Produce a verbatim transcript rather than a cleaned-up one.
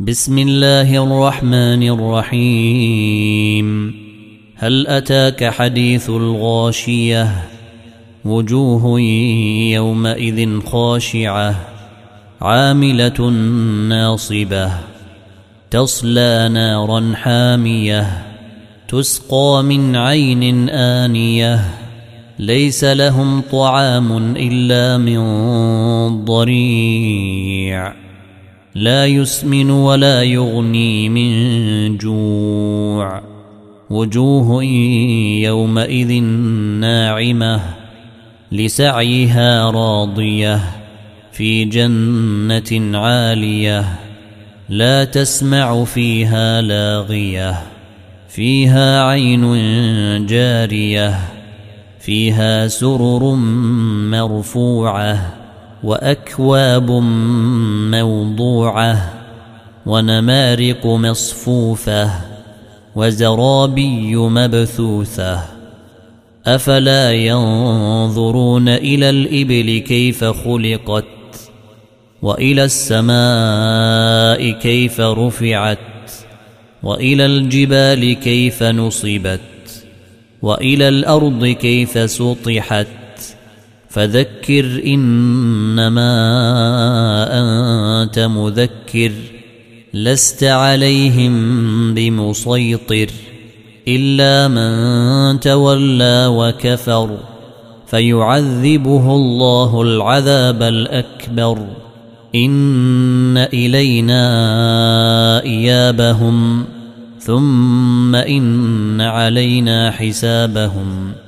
بسم الله الرحمن الرحيم. هل أتاك حديث الغاشية؟ وجوه يومئذ خاشعة عاملة ناصبة تصلى نارا حامية تسقى من عين آنية ليس لهم طعام إلا من ضريع لا يسمن ولا يغني من جوع. وجوه يومئذ ناعمة لسعيها راضية في جنة عالية لا تسمع فيها لاغية فيها عين جارية فيها سرر مرفوعة وأكواب موضوعة ونمارق مصفوفة وزرابي مبثوثة. أفلا ينظرون إلى الإبل كيف خلقت وإلى السماء كيف رفعت وإلى الجبال كيف نصبت وإلى الأرض كيف سطحت. فذكر إنما أنت مذكر لست عليهم بمسيطر إلا من تولى وكفر فيعذبه الله العذاب الأكبر. إن إلينا إيابهم ثم إن علينا حسابهم.